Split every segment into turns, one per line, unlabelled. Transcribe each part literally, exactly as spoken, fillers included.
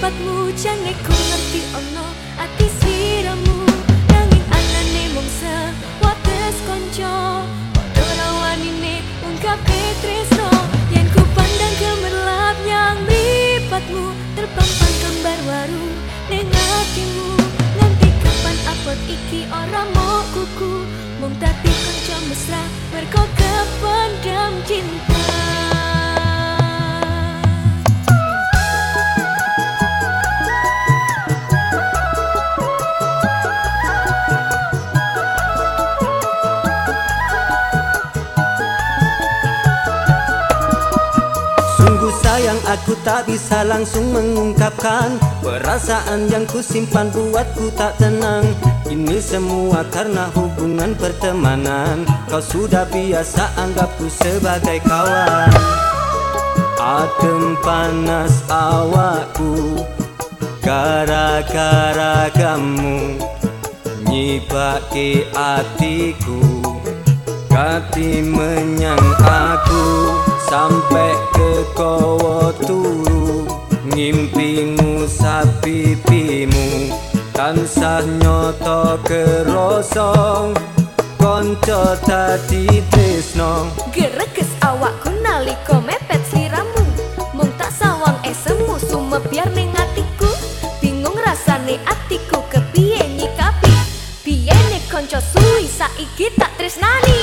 mripatmu jane ku ngerti ono ati sliramu nanging anane mung sewates kanca padha rawanine ungkape tresno yen ku pandang gemerlap yang mripatmu terpampang gambar waru ning atimu nganti kapan abot iki ora mau kuku mung dadi kanca mesra mergo kependam cinta.
Sayang aku tak bisa langsung mengungkapkan perasaan yang ku simpan buatku tak tenang. Ini semua karena hubungan pertemanan. Kau sudah biasa anggapku sebagai kawan. Adem panas awakku gara-gara kamu nyibake atiku. Kati menyang aku sampai ke kowo turu ngimpimu sapipimu tansah nyoto kerosong konco tadi tresno
Gereges awakku nalika mepet sliramu mung tak sawang esemu sume biar ning atiku bingung rasane atiku kepiye nyikapi biyene konco suwi saiki tak tresnani.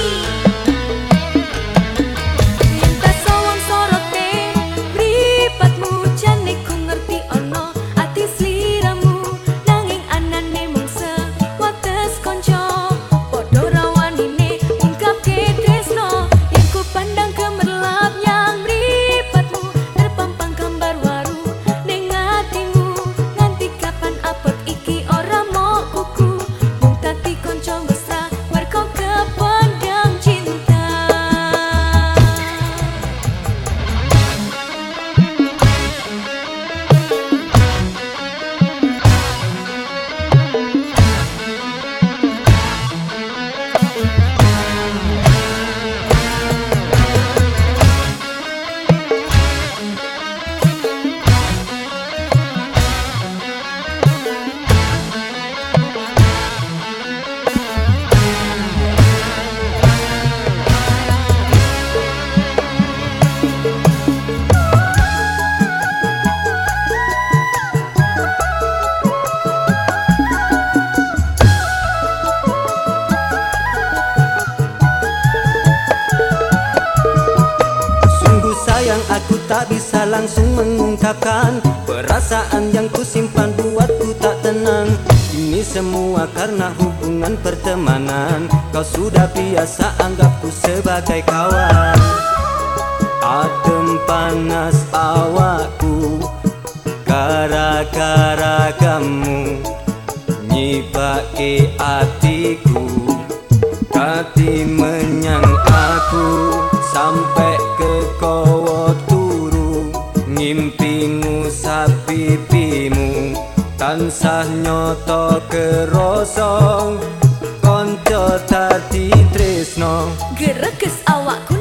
Aku tak bisa langsung mengungkapkan perasaan yang ku simpan buatku tak tenang. Ini semua karena hubungan pertemanan. Kau sudah biasa anggapku sebagai kawan. Adem panas awakku gara-gara kamu nyibake atiku. Kati menyang aku sampai ke kowo turu ngimpimu sapipimu tansah nyoto kerosong konco tadi tresno
Gereges awakku